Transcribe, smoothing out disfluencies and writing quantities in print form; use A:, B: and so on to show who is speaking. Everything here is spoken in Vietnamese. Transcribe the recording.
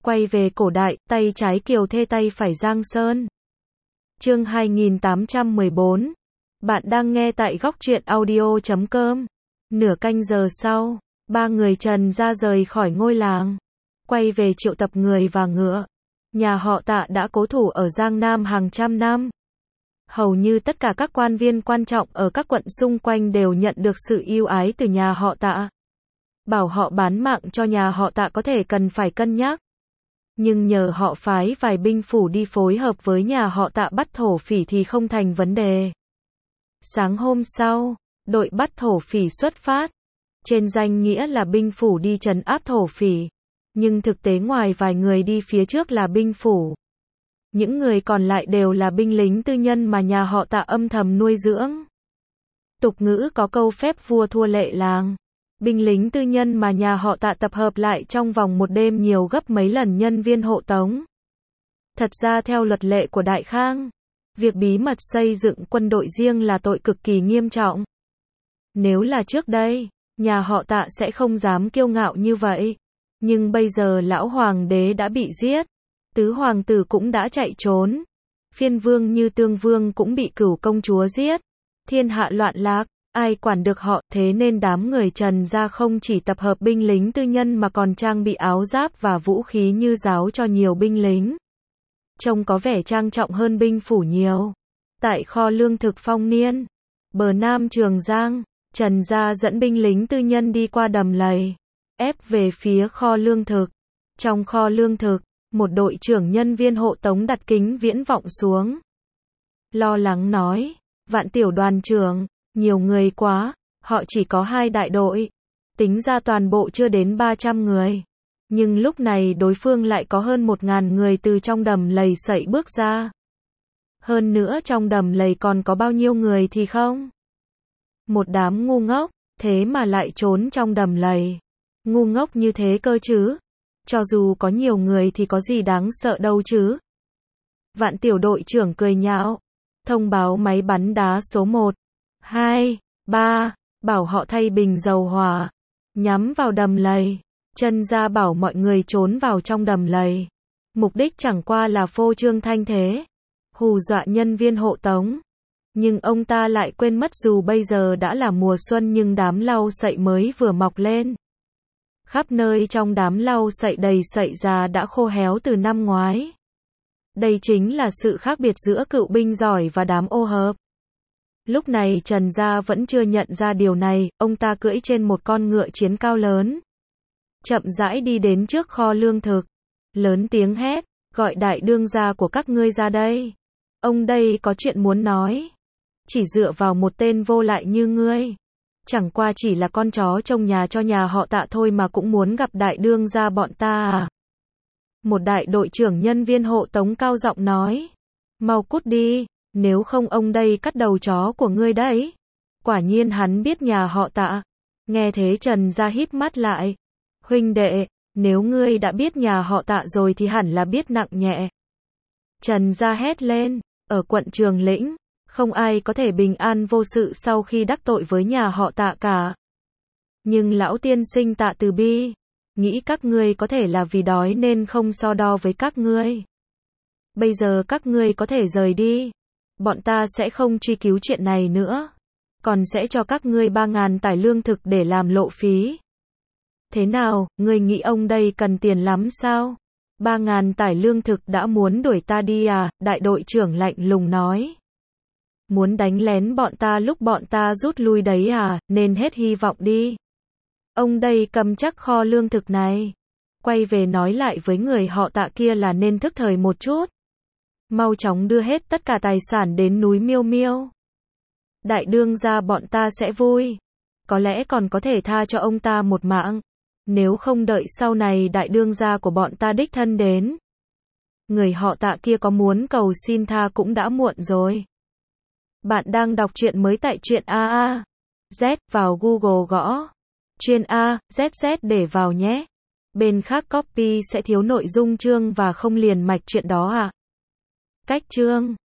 A: Quay về cổ đại, tay trái Kiều Thê tay phải Giang Sơn. Chương 2814. Bạn đang nghe tại góc truyện audio.com. Nửa canh giờ sau, ba người Trần ra rời khỏi ngôi làng. Quay về triệu tập người và ngựa. Nhà họ Tạ đã cố thủ ở Giang Nam hàng trăm năm. Hầu như tất cả các quan viên quan trọng ở các quận xung quanh đều nhận được sự ưu ái từ nhà họ Tạ. Bảo họ bán mạng cho nhà họ Tạ có thể cần phải cân nhắc. Nhưng nhờ họ phái vài binh phủ đi phối hợp với nhà họ Tạ bắt thổ phỉ thì không thành vấn đề. Sáng hôm sau, đội bắt thổ phỉ xuất phát. Trên danh nghĩa là binh phủ đi trấn áp thổ phỉ. Nhưng thực tế ngoài vài người đi phía trước là binh phủ. Những người còn lại đều là binh lính tư nhân mà nhà họ Tạ âm thầm nuôi dưỡng. Tục ngữ có câu phép vua thua lệ làng. Binh lính tư nhân mà nhà họ Tạ tập hợp lại trong vòng một đêm nhiều gấp mấy lần nhân viên hộ tống. Thật ra theo luật lệ của Đại Khang, việc bí mật xây dựng quân đội riêng là tội cực kỳ nghiêm trọng. Nếu là trước đây, nhà họ Tạ sẽ không dám kiêu ngạo như vậy. Nhưng bây giờ lão hoàng đế đã bị giết, tứ hoàng tử cũng đã chạy trốn, phiên vương như Tương Vương cũng bị cửu công chúa giết, thiên hạ loạn lạc, ai quản được họ, thế nên đám người Trần gia không chỉ tập hợp binh lính tư nhân mà còn trang bị áo giáp và vũ khí như giáo cho nhiều binh lính. Trông có vẻ trang trọng hơn binh phủ nhiều. Tại kho lương thực Phong Niên, bờ nam Trường Giang, Trần gia dẫn binh lính tư nhân đi qua đầm lầy, ép về phía kho lương thực. Trong kho lương thực, một đội trưởng nhân viên hộ tống đặt kính viễn vọng xuống. Lo lắng nói, Vạn tiểu đoàn trưởng, nhiều người quá, họ chỉ có 2 đại đội. Tính ra toàn bộ chưa đến 300 người. Nhưng lúc này đối phương lại có hơn 1.000 người từ trong đầm lầy sậy bước ra. Hơn nữa trong đầm lầy còn có bao nhiêu người thì không? Một đám ngu ngốc, thế mà lại trốn trong đầm lầy. Ngu ngốc như thế cơ chứ? Cho dù có nhiều người thì có gì đáng sợ đâu chứ? Vạn tiểu đội trưởng cười nhạo. Thông báo máy bắn đá số 1, 2, 3, bảo họ thay bình dầu hỏa, nhắm vào đầm lầy. Trần gia bảo mọi người trốn vào trong đầm lầy. Mục đích chẳng qua là phô trương thanh thế, hù dọa nhân viên hộ tống. Nhưng ông ta lại quên mất dù bây giờ đã là mùa xuân nhưng đám lau sậy mới vừa mọc lên. Khắp nơi trong đám lau sậy đầy sậy già đã khô héo từ năm ngoái. Đây chính là sự khác biệt giữa cựu binh giỏi và đám ô hợp. Lúc này Trần gia vẫn chưa nhận ra điều này, ông ta cưỡi trên một con ngựa chiến cao lớn. Chậm rãi đi đến trước kho lương thực. Lớn tiếng hét, gọi đại đương gia của các ngươi ra đây. Ông đây có chuyện muốn nói. Chỉ dựa vào một tên vô lại như ngươi. Chẳng qua chỉ là con chó trông nhà cho nhà họ Tạ thôi mà cũng muốn gặp đại đương gia bọn ta à? Một đại đội trưởng nhân viên hộ tống cao giọng nói. Mau cút đi, nếu không ông đây cắt đầu chó của ngươi đấy. Quả nhiên hắn biết nhà họ Tạ. Nghe thế Trần gia híp mắt lại. Huynh đệ, nếu ngươi đã biết nhà họ Tạ rồi thì hẳn là biết nặng nhẹ. Trần gia hét lên, ở quận Trường Lĩnh, không ai có thể bình an vô sự sau khi đắc tội với nhà họ Tạ cả. Nhưng lão tiên sinh Tạ Từ Bi, nghĩ các ngươi có thể là vì đói nên không so đo với các ngươi. Bây giờ các ngươi có thể rời đi. Bọn ta sẽ không truy cứu chuyện này nữa. Còn sẽ cho các ngươi 3.000 tải lương thực để làm lộ phí. Thế nào, ngươi nghĩ ông đây cần tiền lắm sao? 3.000 tải lương thực đã muốn đuổi ta đi à? Đại đội trưởng lạnh lùng nói. Muốn đánh lén bọn ta lúc bọn ta rút lui đấy à? Nên hết hy vọng đi. Ông đây cầm chắc kho lương thực này. Quay về nói lại với người họ Tạ kia là nên thức thời một chút. Mau chóng đưa hết tất cả tài sản đến núi Miêu Miêu. Đại đương gia bọn ta sẽ vui. Có lẽ còn có thể tha cho ông ta một mạng. Nếu không đợi sau này đại đương gia của bọn ta đích thân đến. Người họ Tạ kia có muốn cầu xin tha cũng đã muộn rồi. Bạn đang đọc truyện mới tại truyện Z, vào Google gõ truyện ZZ để vào nhé. Bên khác copy sẽ thiếu nội dung chương và không liền mạch truyện đó à. Cách chương